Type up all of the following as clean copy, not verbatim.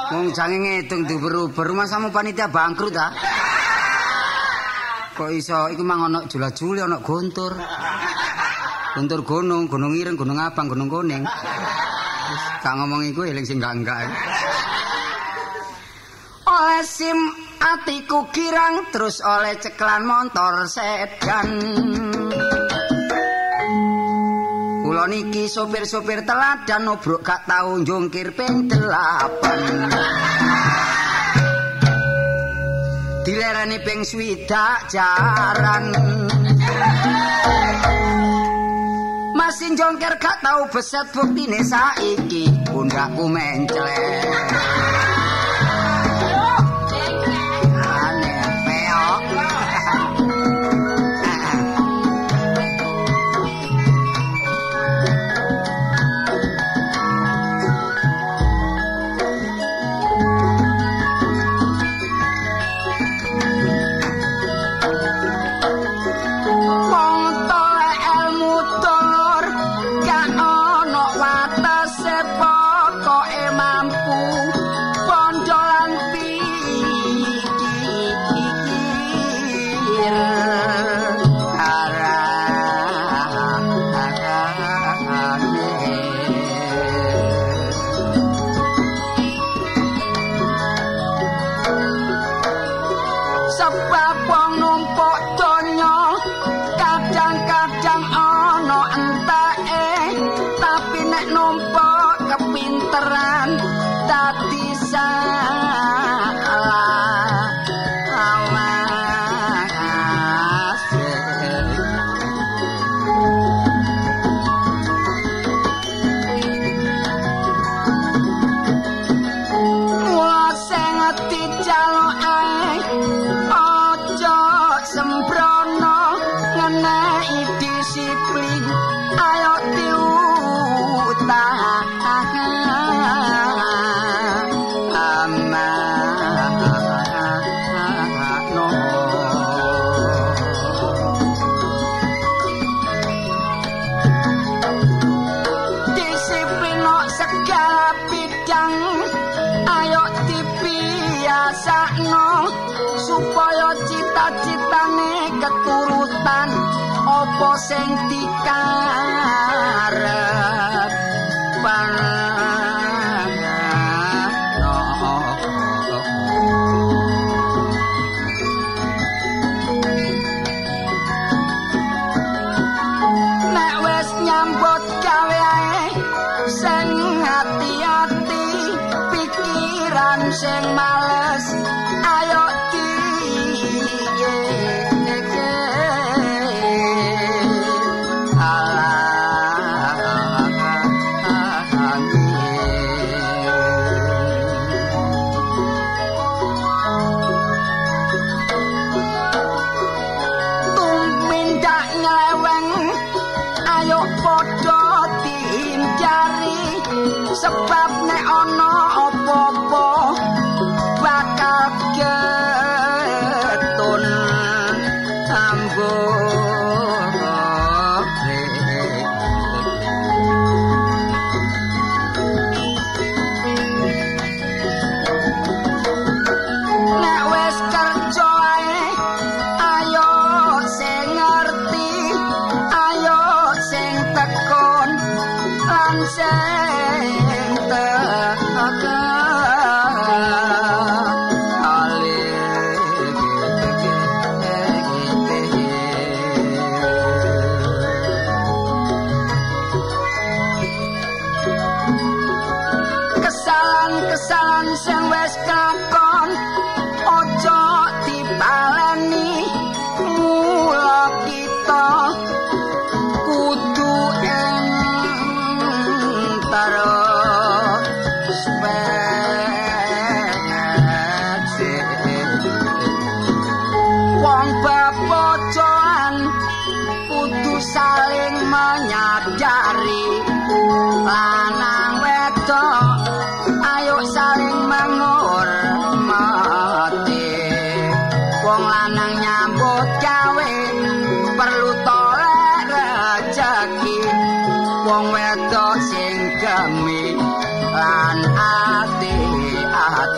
Wong jange ngedung diuber-uber masamu panitia bangkrut ta. Kok iso iku mang ana jula-juli ana gontur. Gontur gunung, gunung ireng, gunung abang, gunung kuning. Gak ngomong iku eling sing enggak. Oleh sim atiku girang terus oleh ceklan motor sedan. Kula niki sopir-sopir teladan nobrok gak tau njungkir ping 8. Dilereni ping 20 jaran. Masih jongker gak tau beset buktine saiki pundakku menclek. Apa sing dikarep pangarepno nek wis nyambut gawe ae sing ati-ati pikiran sing males ayo sebab nek ana apa-apa bakal getun nek wis kerja ae ayo sing ngerti ayo sing tekun lan kesalahan sing wis kakon ojo dibaleni mula kita kudu terus wong bebojoan kudu saling menyadari lanang wedok ayo saling menghormati wong lanang nyambut gawe perlu tolek rejeki wong wedok sing gemi lan ati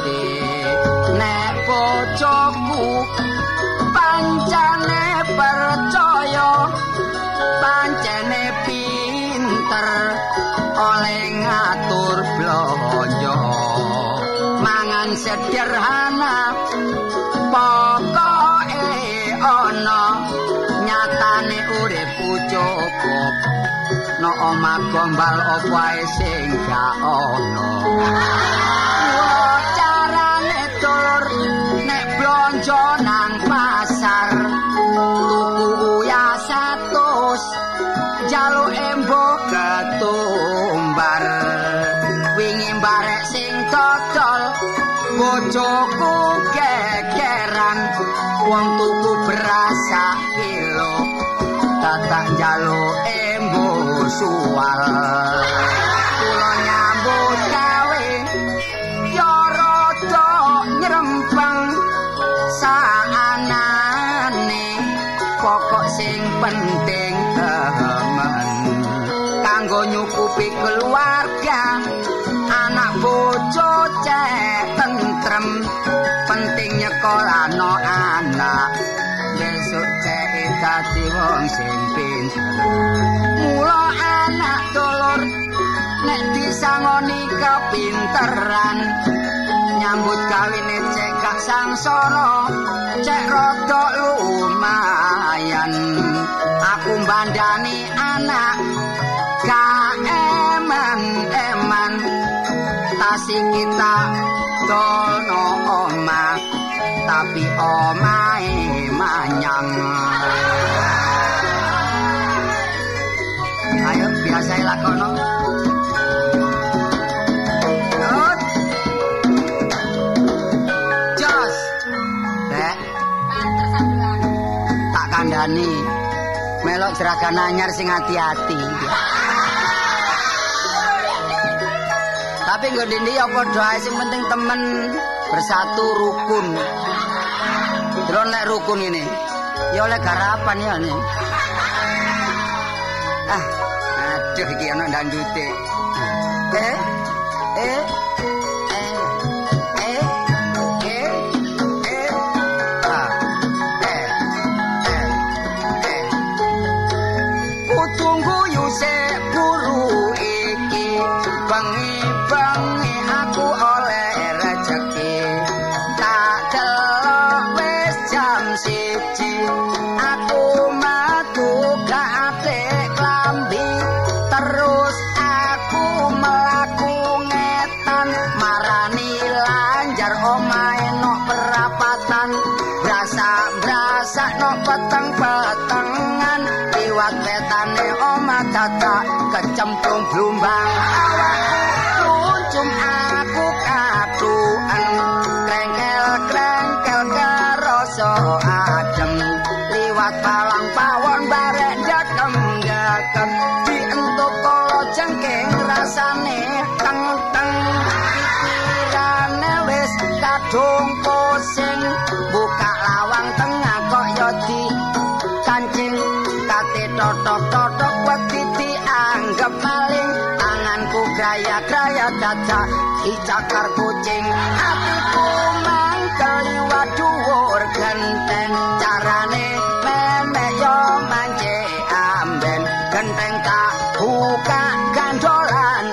kang sederhana pokoke ana nyatane urip cukup no omah gombal opo ae sing gak ana carane tur nek blonjo nang pasar tuku uyah 100 jaluk embok ketumbar wingi barek sing dodol bojoku gegeran wong tuku beras kilo tak jaluk embok suwal kula nyambut gawe ya rada nyrempeng saanane pokok sing penting temen kanggo nyukupi keluarga anak bojo cek tentrem penting nyekolano anak besok cek dadi wong sing pinter mula anak dulur nek disangoni kepinteran nyambut gawene cek gak sangsara cek rada lumayan aku mbandani anak gak eman tasing kita dono omah tapi omahe manyang ayo biasa lakono jos Dek tak kandhani melok jeragan anyar sing ati-ati tapi nggo ndi ya padha ae sing penting temen bersatu rukun. Delon lek rukun ini ya oleh garapan ya nih. Aduh iki ana ndandute. Kutunggu yuse buru iki bengi aku oleh rezeki tak delok wis jam 1 aku metu gate klambi terus aku mlaku ngetan marani lanjar omahe nok perapatan brasa nok peteng-petengan liwat wetane omah dadak kecemplung blumbang awakku runcum aku katuan krengkel kerasa adem liwat palang pawon barek jakem dientuk kala jengking rasane teng-teng pikirane wis kadung pusing buka lawang tengah kok yo di kancing kate totok-totok wedi dianggep maling tanganku graya-graya dadak dicakar kucing atiku mangkel liwat dhuwur genteng carane memek yo manje amben genteng tak buka gandolan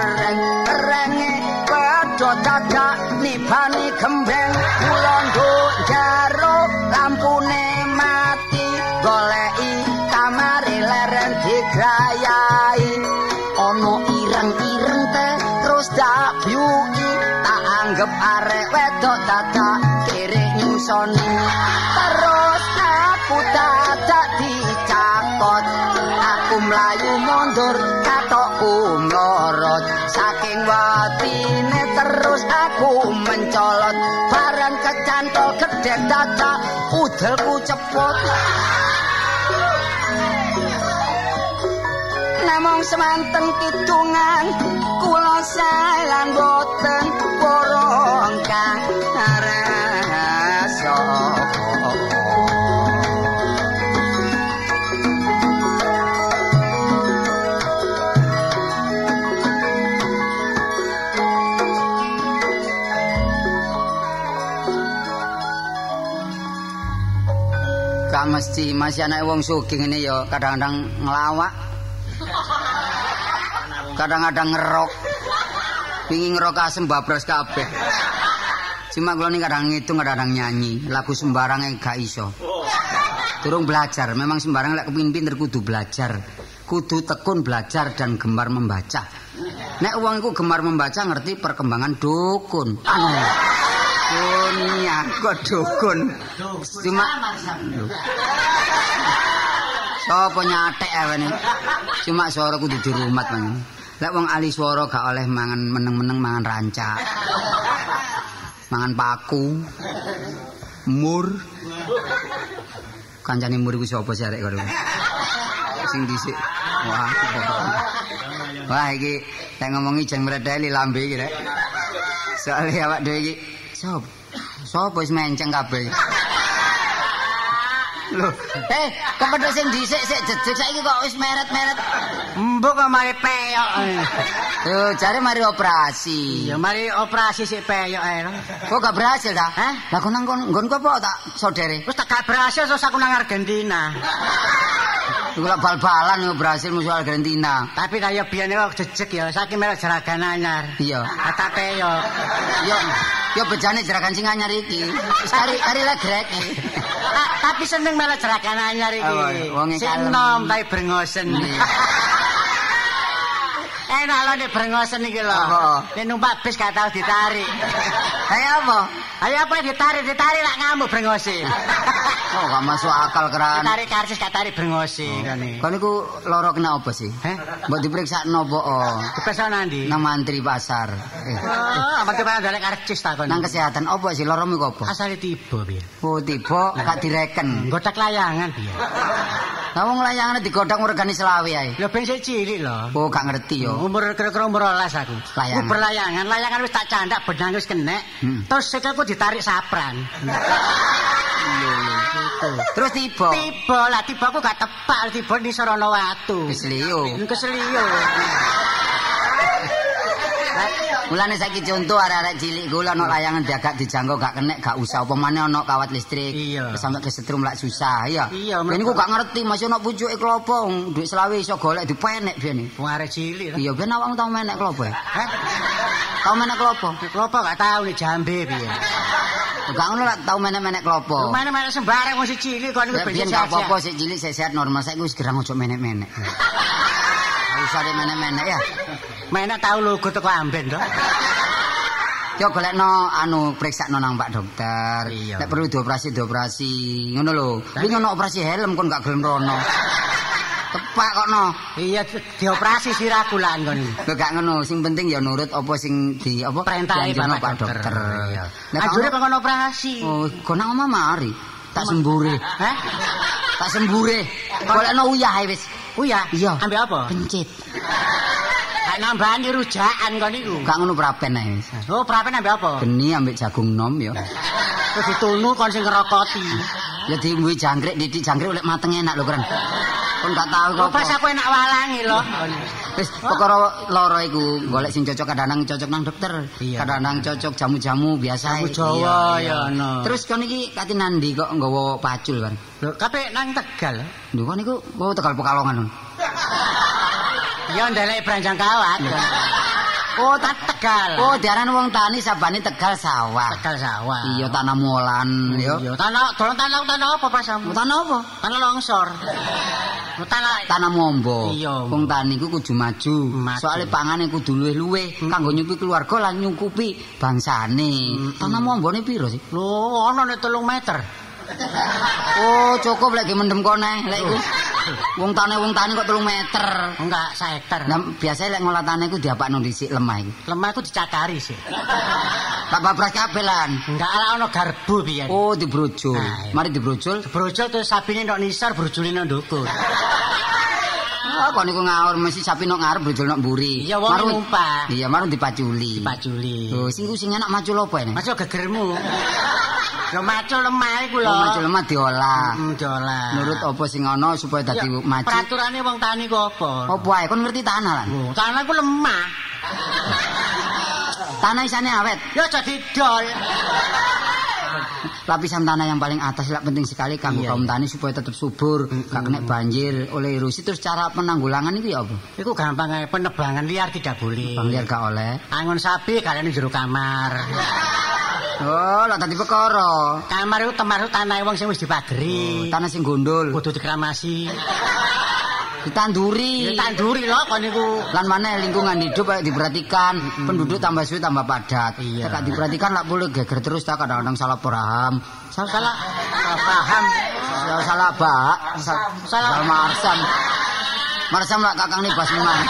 erenge padha dadak nibani gembeng kula nduk jaro lampune mati goleki kamare leren digrayai ana ireng-ireng teh terus dak biuki tak anggap arek wedok dadak kere nyusoni terus aku dadak dicakot aku mlayu mundur katokku mlorot saking watine terus aku mencolot bareng kecantol gedhe dadak udelku cepot namung semanten kidungan kula sae lan boten porong kang rasa gak mesti masih anak wong sugih ngene ya kadang-kadang ngelawak kadang-kadang ngerok pingin ngerok asem babras kabeh Cuma kula ning kadang ngitung kadang nyanyi, lagu sembarang gak iso. Durung belajar, memang sembarang lek kepengin pinter kudu belajar. Kudu tekun belajar dan gemar membaca. Nek wong iku gemar membaca ngerti perkembangan dukun. Dunia kok dukun. Cuma sapa nyatek awene. Cuma swara kudu dirumat man. Lek wong ahli swara gak oleh mangan meneng-meneng mangan rancak. Mangan paku. Mur. Kancane mur iku sapa sih arek karo. Sing dhisik. Wah iki nek ngomongi jeng mredeli lambe iki rek. Soale awak dhewe iki sapa wis menceng kabeh. Lho, kepethuk sing dhisik sik jejeg saiki kok wis meret-meret. Mbok kok mari peyok. Yo jare mari operasi. Ya mari operasi sik peyok ae. Kok gak berhasil ta? Hah? Lah kon nang nggonku apa tak sodere? Wis tak gak berhasil sos aku nang Argentina. Iku lak bal-balan yo berhasil musuh Argentina. Tapi kaya biyene kok jejeg ya, saiki melok jeragan anyar. Iya. Tak peyok. Yo bejane jeragan sing anyar iki. Wis kari legrek. Tapi seneng melok jeragan anyar iki. Sing nom tapi brengosen. Enak lho nek brengosen iki lho. Nek numpak bis gak tau ditarik. Kayak apa? Ayo apa ditarik lak ngamuk brengose. Oh, gak masuk akal keran. Tarik karcis gak tarik brengose kene. Kon niku lara kena apa sih? Mbok dipriksakno apa? Diperiksa nandi? Nang mantri pasar. Apa kepan dalek karcis ta kon? Nang kesehatan apa sih laramu iku apa? Asale tiba piye? Oh, tiba gak direken. Godak layangan piye? Lah wong layangane digodhog regane selawe ae. Lho ben sik cilik lho. Oh, gak ngerti yo. Umur kira-kira umur 12 aku. Layangan. Layangan wis tak candak benang wis kenek. Terus sikilku ditarik sapran. Terus tiba aku gak tepak tiba di sorono watu. Keseliyo. Mulane saiki contoh arek-arek cilik kula ana layangan diagak dijangkau gak kenek gak usah apa maneh ana kawat listrik. Sampai kesetrum lak susah ya. Ben niku gak ngerti masih ana pucuke klopo duit selawe iso golek dipenek biyen. Wong arek cilik. Iya ben awakmu tau menek klopo ya? Tau menek klopo? Klopo gak tau nek jambe piye. Gak ngono lak tau menek-menek klopo. Menek-menek sembarang wong sik cilik kon niku ben gak apa-apa sik cilik sehat normal saiki wis gerang ojo menek-menek. Usah de menek-menek ya. Menek tau logo teko amben to. Yo golekno priksakno nang Pak Dokter. Nek perlu dioperasi ngono lho. Wingi ono operasi helm kon gak gelem rono. Tepak kokno. Iya dioperasi siraku lan kon. Lho gak ngono, sing penting ya nurut apa sing di apa perintahe Pak Dokter. Nek ajure kon operasi. Oh, kon nang omah mari. Tak sembure. Tak sembure. Golekno uyah ae wis. Uyah? Iya. Ambek apa? Pencit. Nambani rujakan kon niku. Gak ngono prapen ae wis. Oh, prapen ambek apa? Geni ambek jagung nom ya. Terus ditunu kon sing ngerokoti. Ya diombe jangkrik, didik jangkrik oleh mateng enak lho, Kren. Kon gak tahu kok. Pas aku enak walangi lho. Wis perkara lara iku golek sing cocok kadang cocok nang dokter. Kadang cocok jamu-jamu biasa. Jamu Jawa ya ono. Terus kon iki kate nandi kok nggawa pacul kan. Lho, kabeh nang Tegal. Lho kon niku Tegal Pekalongan. Ya ndelek Branjang Kawat. Oh, Tegal. Oh, diarani wong tani sabane Tegal sawah. Tegal sawah. Iya, tanah molan ya. Iya, tanah apa pasamu? Tanah apa? Tanah longsor. Tanah mombo. Iya. Wong tani ku kudu maju. Soale pangane kudu luwih-luwih kanggo nyukupi keluarga lan nyukupi bangsane. Tanah mombone piro sih? Lho, ana nek 3 meter. Oh, cukup lek mendem kone lek iku. Wong tani kok 3 meter. Enggak, 1 hektar. Nah, biasane lek ngolah tanah iku diapakno dhisik lemah iki. Lemah iku dicakari sih. Tak babras kabeh lan. Enggak ana garbu piye. Oh, dibrojol. Mari dibrojol. Dibrojol terus sapine ndok nisor, brojole ndok ndukur. Ah, kok niku ngawur mesti sapi nok ngarep brojol nok mburi. Iya, wong numpak. Iya, marun dipaculi. Lho, sing enak macul apa ini? Macul gegermu. Lho macul lemah iku lho. Macul lemah diolah. Diolah. Nurut apa sing ana supaya dadi maju. Peraturane wong tani ku apa? Apa ae kon ngerti tanah lan? Tanah ku lemah. Tanah isane awet. Ya aja didol. Lapisan tanah yang paling atas lah penting sekali kanggo kaum tani supaya tetap subur, gak kena banjir, oleh erosi. Terus cara penanggulangan itu ya apa? Iku gampang ae, penebangan liar tidak boleh. Bang liar gak oleh. Angon sapi kalian di jero kamar. Oh, lak dadi perkara. Kamar iku temar tanah wong sing wis dipageri. Tanah sing gondol. Kudu dikramasi. Ditanduri. Ditanduri lho kon niku. Lan maneh lingkungan hidup kayak diperhatikan, penduduk tambah suwe tambah padat. Iya. Tak diperhatikan lak boleh geger terus tak kadang-kadang salah paham. Salah paham. Salah bak. Salah marsam. Marsam lak kakang nih bas memang.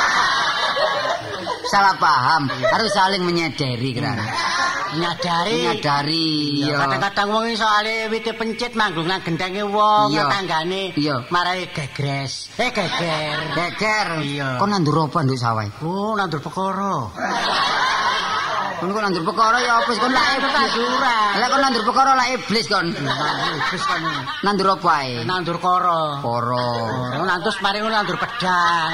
Salah paham, harus saling menyadari kan. Menyadari. Ya, kadang-kadang wong soalé wite pencit manggung nang gendenge wong tanggane. Marai gegres. Geger. Iya. Kon nandur apa nduk sawah? Oh, nandur perkara. Kon nandur perkara ya apa kon lak tanduran. Lah kon nandur perkara lak iblis kon. Iblis kon. Nandur apa ae? Nandur kara. Nantus mari nandur pedang.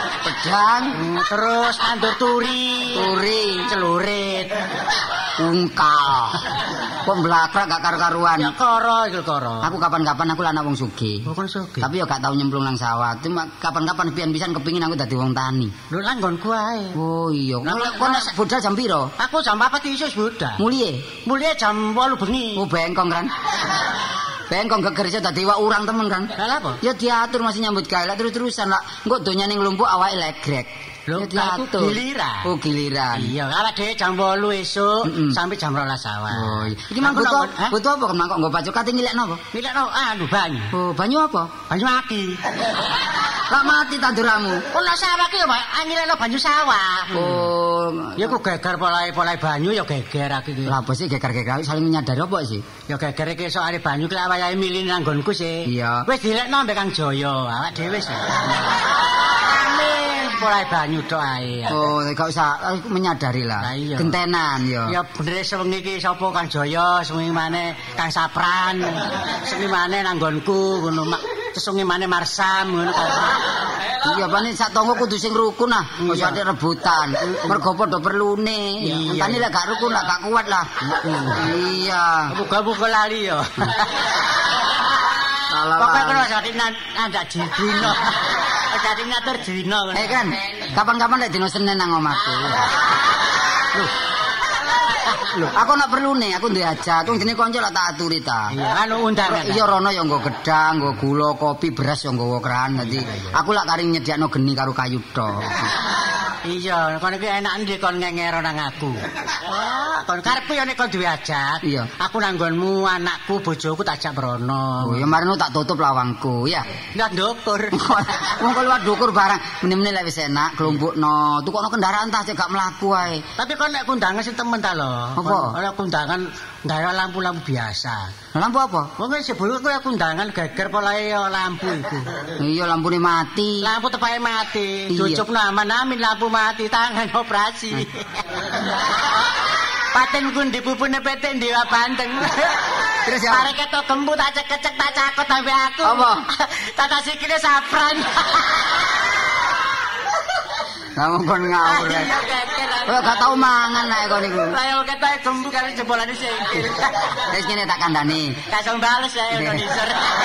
Terus nandur turi, celurit. Ungkal. Kok mblakrak gak karu-karuan. Ya kara iku kara. Aku kapan-kapan aku anak wong sugih. Kon sugih. Tapi ya gak tau nyemplung nang sawah. Cuma kapan-kapan pian-pisan kepingin aku dadi wong tani. Lho lan nggonku ae. Oh iya. Kok nek budal jam piro? Aku jam 4 isis budal. Mulih jam 8 bengi. Oh bengkong kan. Bengkong geger iso dadi wak urang temen kan. Lah apa? Ya diatur masih nyambut gawe lak terus-terusan lak engko donyane nglumpuk awake legrek. Lho diatur. Giliran. Oh giliran. Iya, awake dhewe jam 8 esuk sampai jam 12 sawah. Oh iya. Iki mang butuh apa kemang kok nggo pacuk kate ngilekno apa? Ngilekno banyu. Oh, banyu apa? Banyu mati. Lah mati tanduramu. Oh, lah sawah ki ya ngilekno banyu sawah. Oh, ya ku geger polahe banyu ya geger iki. Lah apa sih geger-geger saling menyadari apa sih? Ya geger iki soalé banyu ki wayahe milih nang nggonku sih. Iya. Wis dilekno mbek Kang Jaya, awak dhewe wis. Polahe banyu tok ae. Oh, gak usah menyadari lah. Gentenan ya. Ya bener sewengi iki sapa Kang Jaya, sewengi maneh Kang Sapran. Sewengi maneh nang nggonku ngono mak sewengi maneh Marsam ngono kan. Iya, pane sak tangga kudu sing rukun ah, ojo ade rebutan. Mergo padha perlune. Entane lek gak rukun lek gak kuat lah. Iya. Buka-buka lali ya. Pokoke kena jadi ndak dino. Jadi ngatur dino. Kan, kapan-kapan lek dino Senin nang omahku. Loh, aku nak perlu nih, aku diajak, aku jenenge kanca lak tak aturi ta. Iya, anu undangan. Iya rono ya nggo gedang, nggo gula, kopi, beras ya nggawa keran. Dadi aku lak kari nyediakno geni karo kayu tok. Iya, kon iki enak ndek kon ngengero nang aku. Wah, kon karepku ya nek kon duwe ajat. Iya. Aku nang nggonmu, anakku, bojoku tak ajak mrono. Oh, ya marino tak tutup lawangku, ya. Ndak ndukur. Wong kok luwat ndukur barang, meneh-meneh lek wis enak, klompokno, tukokno kendaraan tas gak mlaku ae. Tapi kon nek kundangan sing temen ta lho. Apa? Ora kundangan nggawe lampu-lampu biasa. Lampu apa? Wong wis sebelum kowe kundangan geger polahe lampu iku. Iya, lampune mati. Lampu tepake mati. Cucupno aman-amin lampu mati, tangan operasi. Patenku dipupune PT Dewa Banteng. Terus ya. Arek ketok gembu tak cek-cek tak cakot sampe aku. Apa? Tata sikile Sapran. Kamu kon ngawur. Kok gak tau mangan nek kon iku. Lah ketok gembu karo jebolane sikil. Wis kene tak kandhani. Kasong bales ya Indonesia.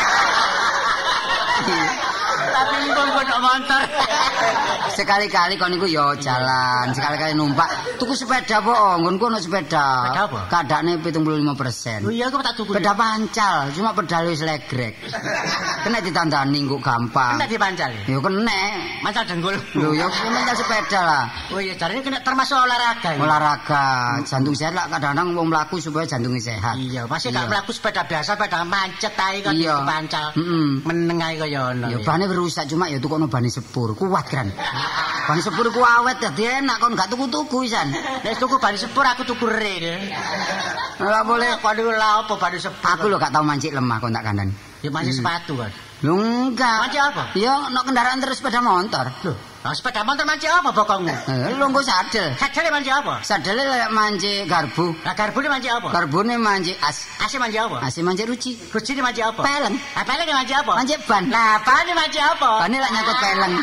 Tapi pun motor. Sekali-kali kon niku ya jalan, sekali-kali numpak. Tuku sepeda po, nggonku ono sepeda. Sepeda apa? Kadakne 75%. Oh iya aku tak tuku. Sepeda pancal, cuma pedal wis legrek. Kena ditandani kok gampang. Kena dipancal. Ya kena. Mancal dengkul. Lho ya mancal sepeda lah. Oh iya jarine kena termasuk olahraga. Olahraga, jantung sehat lah kadang-kadang wong mlaku supaya jantungnya sehat. Iya, masih gak mlaku sepeda biasa, sepeda macet ae kok dipancal. Meneng ae kaya ngono. Ya bane rusak cuma ya tukono bane sepur, kuat kan. Bane sepur ku awet dadi enak kon gak tuku-tuku pisan. Nek tuku bane sepur aku tuku rel. Ora boleh kok lha apa bane sepur. Aku lho gak tau mancik lemah kon tak kandhani. Ya mancik sepatu kan. Lho enggak. Mancik apa? Ya nek kendaraan terus sepeda motor. Lho, sepeda motor mancik apa bokongmu? Lho nggo sadel. Sadele mancik apa? Sadele lek mancik garbu. Lah garbune mancik apa? Garbune mancik as. Ase mancik apa? Ase mancik ruci. Rucine mancik apa? Peleng. Ah peleng mancik apa? Mancik ban. Lah bane mancik apa? Bane lek nyakut peleng.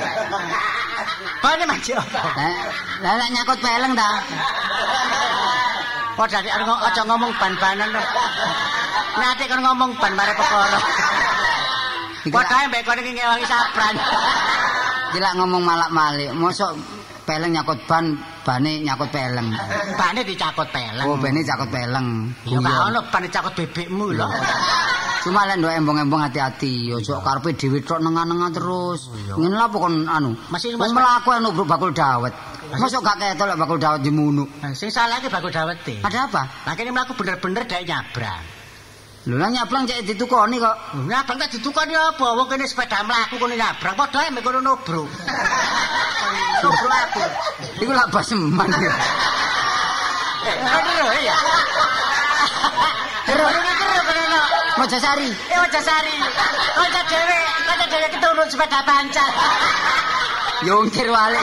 Bane mancik apa? Lah lek nyakut peleng ta. Kok dari aja ngomong ban-banan lho. Nanti kan ngomong ban mare perkara. Padahal mbek kon iki ngewangi Sapran. Gila ngomong malak-malik, mosok peleng nyakut ban bane nyakut peleng. Bane dicakut peleng. Oh, bane cakut peleng. Ya gak ono bane cakut bebekmu lho. Cuma lek ndok embong-embong hati-hati, ojo karepe dhewe tok nengah-nengah terus. Ngene lha kon anu. Wong mlaku anu bakul dawet. Mosok gak ketok lek bakul dawet dimunuk. Sing salah iki bakul dawete. Ada apa? Lah kene mlaku bener-bener dhek nyabrang. Lho lah nyabrang cek ditukoni kok. Nyabrang kok ditukoni apa? Wong kene sepeda mlaku kono nyabrang padha ae mek kono nobro. Nobro aku. Iku lak baseman. Bener ya. Terus kono. Mojosari. Mojosari. Kanca dhewe keturun sepeda pancal. Yo ngkir wale.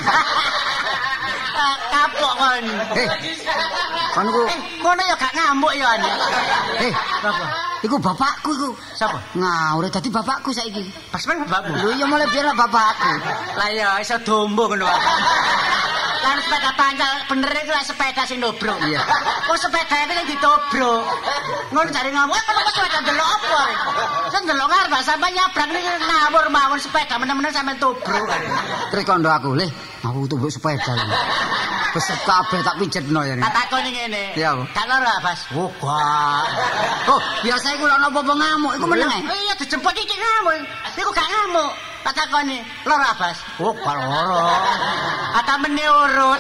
Kapok kon. Kon ku ngono ya gak ngamuk ya ane. Apa? Iku bapakku iku. Sapa? Ngawur dadi bapakku saiki. Pas men bapakmu. Lho ya mulai biar bapakku. Lah ya iso dombo ngono wae. Lan sepeda pancal bener iku lek sepeda sing nobro. Iya. Kok sepeda iki sing ditobro. Ngono jare ngamuk kok sepeda delok apa? Sing delok ngarep sampe nyabrang iki ngawur mawon sepeda men-men sampe tobro kan. Terus kondo aku, "Leh, aku tumbuk sepeda." Besar kabeh tak pijetno ya. Tak takoni ngene. Iya. Gak lara, Bas. Oh, gak. Oh, biasa iku lek napa-napa ngamuk, iku meneng ae. Iya, dijemput iki ngamuk. Iku gak ngamuk. Tak takoni, lara, Bas. Oh, gak lara. Ata mene urut.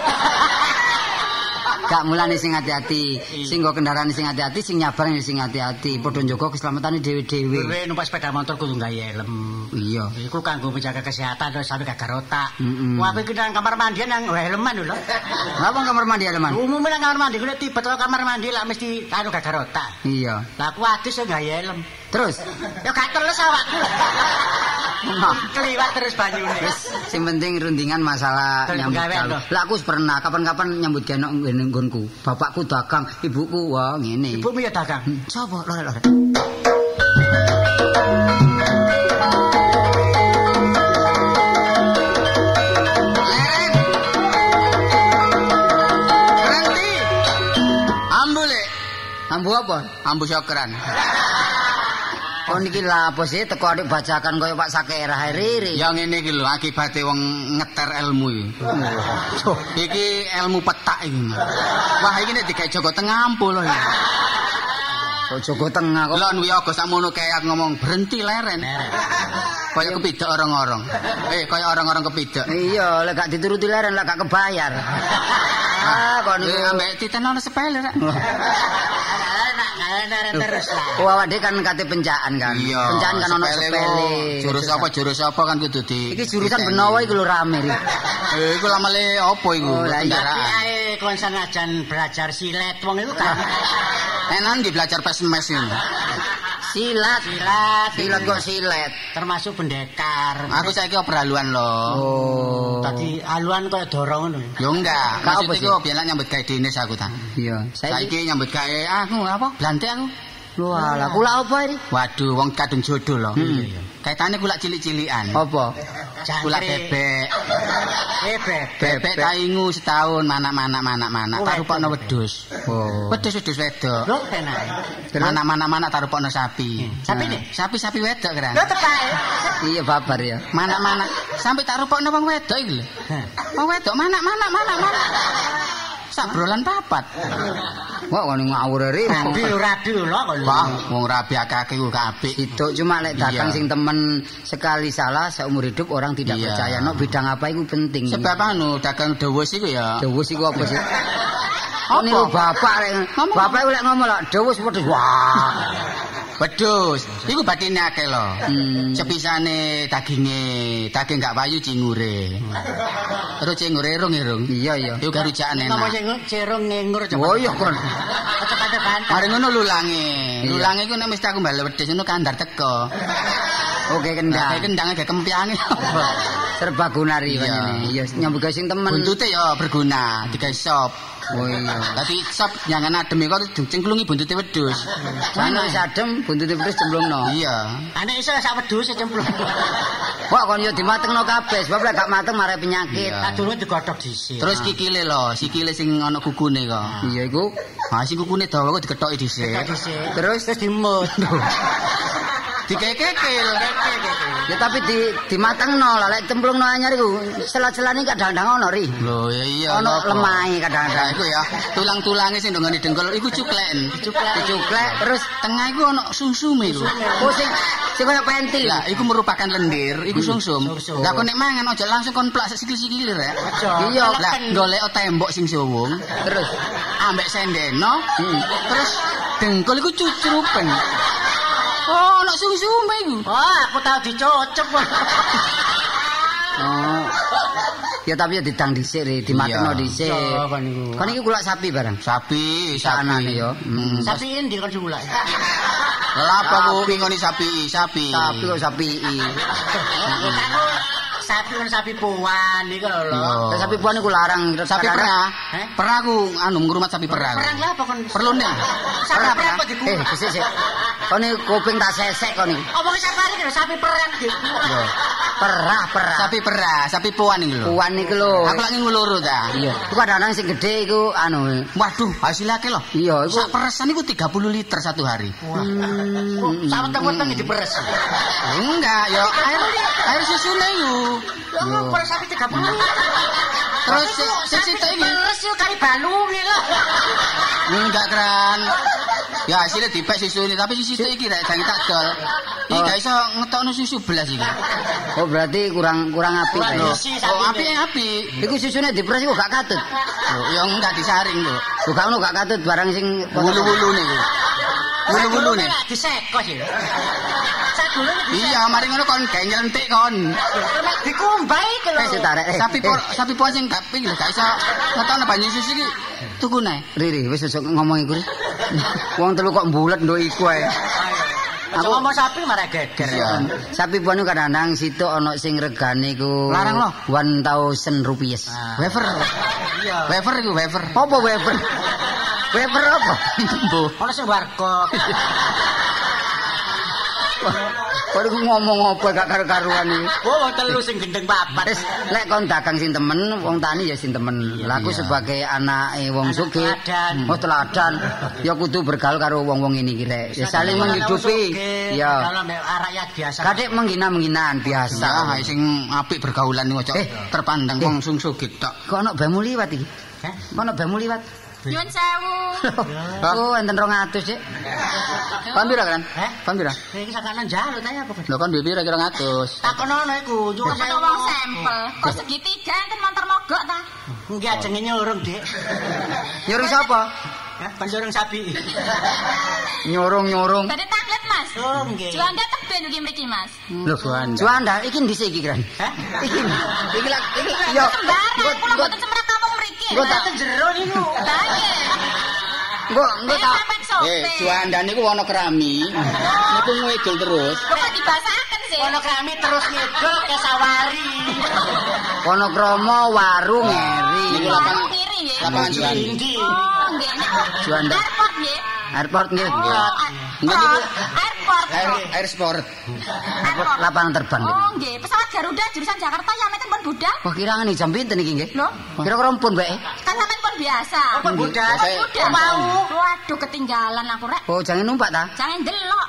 Gak mulane sing hati-hati, sing nggo kendaraan sing hati-hati, sing nyabrang sing hati-hati, padha njaga keselamatane dhewe-dhewe. Kowe numpak sepeda motor kudu gawe helm. Iya. Iku kanggo menjaga kesehatan terus sampe gagar otak. Wah, aku iki nang kamar mandi nang helman lho. Ngapa kamar mandi helman? Umumnya nang kamar mandi kuwi tibet karo kamar mandi lah mesti karo gagar otak. Iya. Lah aku adus yo gawe helm. Terus ya gak terus awakku. Keliwat terus banyune. Wis sing penting rundingan masalah nyambut gawe. Lah aku pernah kapan-kapan nyambut gawe nang nggonku. Bapakku dagang, ibuku wah ngene. Ibumu ya dagang. Sopo? Lore. Ambu apa? Ambu syokran. Kon iki lha apa sih teko adik bacakan kaya Pak Sakerah riri. Ya ngene iki lho akibate wong ngeter ilmu iki. Iki ilmu petak iki. Wah iki nek digawe Joko Tengah ampul lho. Kok Joko Tengah kok. Lho Wi Aga sakmono kayak ngomong berhenti leren. Kaya kepidek orang-orang. Kaya orang-orang kepidek. Iya, lek gak dituruti leren lek gak kebayar. Kok niku ambek titen ana sepele rek. Terus lah. Oh awak dhewe kan kate pencaan kan. Pencaan kan ono sepele. Jurus apa kan kudu di. Iki jurusan Benowo iku lho rame iki. Iku lamele apa iku? Kendaraan. Ae kon sanajan belajar silet wong iku kan. Enak di belajar pesmes ini. Silat kok silet. Termasuk pendekar. Aku saiki operaluan lho. Oh. Tadi aluan kaya dorong ngono. Yo enggak. Maksud iku biyen nyambut gawe dinis aku ta. Iya. Saiki nyambut gawe aku apa? Blantik aku. Lho ala kula apa iki? Waduh wong kadung jodoh lho. Kaitane kula cilik-cilikan. Apa? Kula bebek. Bebek tak ingu setahun manak-manak tak rupakno wedhus. Oh. Wedhus wedok. Lho penak. Manak-manak tak rupakno sapi. Sapi nih? Sapi wedok kan. Lho tekae. Iya babar ya. Manak-manak sampai tak rupakno wong wedok iki lho. Wong wedok manak-manak. Sabrolan papat. Wah kon ngawur ri. Rabi lho kok. Wah, wong rabi akeh ku gak apik. Itu cuma lek datang sing temen sekali salah seumur hidup orang tidak percaya. Nok bidang apa itu penting. Sebab anu dagang dewus iku ya. Dewus iku apa sih? Niku bapak rek. Bapak lek ngomong lho dewus wedhus. Wah. Wedhus, iku batine akeh lho. Sepisane daging gak payu cingure. Terus cingure irung. Iya. Iku garujakane enak. Ngomong cerung ngengur coba. Oh iya kon. Cepet-cepet. Mari ngono lulange. Lulange iku nek mesti aku mbale wedhus ngono kandar teko. Oke kendang. Kayak kendange gak kempiange. Serbaguna ri ngene. Iya nyambut gawe sing temen. Buntute ya berguna, digawe sop. Oh iya. Dadi sop jangan adem kok cengklungi buntute wedhus. Sana wis adem buntute wedhus cemplungno. Iya. Ane iso sak wedhus cemplung. Wah kon yo dimatengno kabeh sebab lek gak mateng marai penyakit. Kadurung digodhog dhisik. Terus kikile lho, sikile sing ana kukune kok. Iya iku. Ha sing kukune dawa kok dikethoki dhisik. Terus dimut. dikekekil. Ya tapi dimatengno lah lek cemplungno anyar iku sela-selane kadang-kadang ono ri. Lho ya iya. Ono lemahe kadang-kadang. Iku ya, tulang-tulange sing ndongone dengkul iku cukleken. Dicuklek terus Tengah iku ono sumsume lho. oh sing koyo pentil. Lah iku merupakan lendir, iku sumsum. Lah kok nek mangan aja langsung kon plak sikil-sikilir ya. Iya, Lah golek tembok sing suwung, terus ambek sendeno, terus dengkul iku cucrupen. Oh, ono sumsume iku. Oh, aku tahu dicocok. oh. Ya tapi ya didang dhisik ri, dimatekno dhisik. Kon iki kulak sapi barang. Sapi. Sanane ya. Sapi endi kon sulak? Lah apa ku ngingoni sapi. Sapi kok sapi. Sapi kan sapi puan iki lho. Sapi puan iku larang. Sapi perah. Perah ku ngrumat sapi perah. Perang lha apa kon? Perlu nih. Sapi perang apa dibunuh? Sik. Kon iki kuping tak sesek kon iki. Omong safari kira sapi perang iki. Yo. Perah. Sapi perah, sapi puan iki lho. Puan iki lho. Aku lagi nguluru ta. Iya. Iku kadang-kadang sing gedhe iku anu. Waduh, hasilnya akeh lho. Iya, iku sak peresan iku 30 liter satu hari. Sawet-sawet diperes. Enggak, yo air susune iku. Lho, peres sapi 30. Terus sik iki Peres yo kari balunge lho. enggak keren. Ya hasilnya dipek susu ini, tapi susu iki rek jangan tak dol. Iki gak iso ngetokno susu belas iki. Oh berarti kurang apik ta. Oh api. Iku susune diperes iku gak katut. Oh ya enggak disaring kok. Kok gak ono gak katut barang sing Wulu-wulune iku. Wulu-wulune. Disekos ya. Sadulur Iya, mari ngono kon gak nyelentik kon. nek dikumbah iki lho. Sapi puan sing gak ping lho gak iso ngetokno banyu susu iki. Tuku nae. Riri wis aja ngomong iku. Wong telu kok mbulet nduk iku ae. Aku ngomong sapi malah geger. Sapi puan iku kadang-kadang situ ana sing regane iku larang lho. 1000 rupiah. Wafer. Iya. Wafer iku wafer. Apa wafer? Wafer apa? Mbuh. Ono sing warkop. Kok iku ngomong apa gak karo-karuan iki. Oh, telu sing gendeng papat. Wis lek kon dagang sing temen, wong tani ya sing temen. Lah aku sebagai anake wong sugih, oh teladan, ya kudu bergaul karo wong-wong ini iki rek. Ya saling menghidupi. Ya. Dalam rakyat biasa. Kadek menghina-menghinaan biasa. Ya, sing apik bergaulan niku aja terpandang wong sing sugih tok. Kok ono bemu liwat iki? Kok ono bemu liwat? Nyuwun sewu. Oh, enten 200, Dik. Kon pira kan? Kon pira? Iki sakane njaluk ta apa? Lho kon duwe pira kira 100? Takonono iku, nyuwun Kok wong sampel. Kok segitiga enten montor mogok ta? Nggih ajenge nyurung, Dik. Nyurung sapa? Penjurung sapi. Nyurung. Dadi taklet, Mas. Oh, nggih. Juanda teben iki mriki, Mas. Lho, Juanda iki ndhisik iki, Gran. Iki yo. Kula mboten semrat kampung mriki. Engko tak jero niku. Lah nggih. Engko tak. Juanda niku ana kerami. Niku ngedul terus. Kok dibasaken sih? Ono kami terus ngidul ke sawari. Kono kromo warung ngeri. Warung kiri nggih. Lapangan Juanda. Oh, nggih. Juanda. Airport nggih. Airport nggih. Airport. Air sport. Lapangan terbang. Oh, nggih. Pesawat Garuda jurusan Jakarta ya meten pun budal. Wah, kirane jam pinten iki nggih? Lho? Kira-kira pun bae. Kan sampean pun biasa. Pun budal. Budal mau. Waduh, ketinggalan aku rek. Oh, jangan numpak ta? Jangan delok.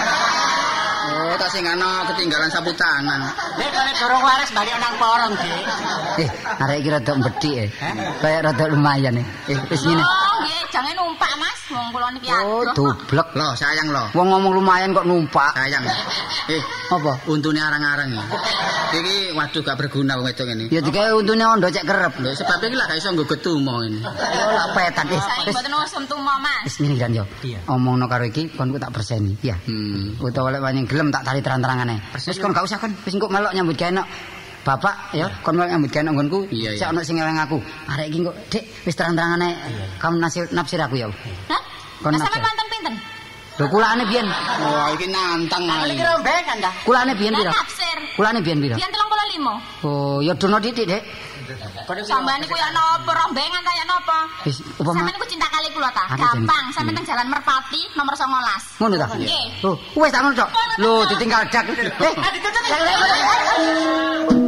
Oh, tak sing ana ketinggalan sapu tangan. Nek kene dorong waris bali nang porong, Dik. Arek iki rada mbedhik Kayak rada lumayan wis ngene. Oh, nggih, jangan numpak, Mas. Wong kula niki Oh, dublek. Loh, sayang loh. Wong ngomong lumayan kok numpak. Sayang. Apa? Untune arang-arang iki. Iki waduh gak berguna wong wedok ngene. Ya digawe untune ondo cek kerep. Lho, sebab iki lak gak iso nggo getumo ngene. Oh, lak petan. Saya mboten usum tumo, Mas. Wis ngene kan yo. Omongno karo iki kon tak perseni. Ya. Utawa lek wanyang gelem tak tali terang-terangane. Wis kon gak usah kon. Wis engko melok nyambut gawe nok. Bapak ya kon melok nyambut gawe nok nggonku. Sik ono sing ngeleng aku. Arek iki kok, Dik, wis terang-terangane kamu nafsir aku ya. Hah? Kon sampean manten pinten? Lho kulane biyen. Wah, iki nantang ae. Iki rombeng kan dah. Kulane biyen pira? Nafsir. Kulane biyen pira? Biyen 35. Oh, ya dono titik, Dek. Sampeyan niku ya napa rombengan kaya napa? Wis upama Sampeyan niku cinta kali kula ta. Gampang, sampeyan teng Jalan Merpati nomor 19. ngono ta? Nggih. Loh, wis tak ngono, Cok. Loh, ditinggal jak. Ditutup.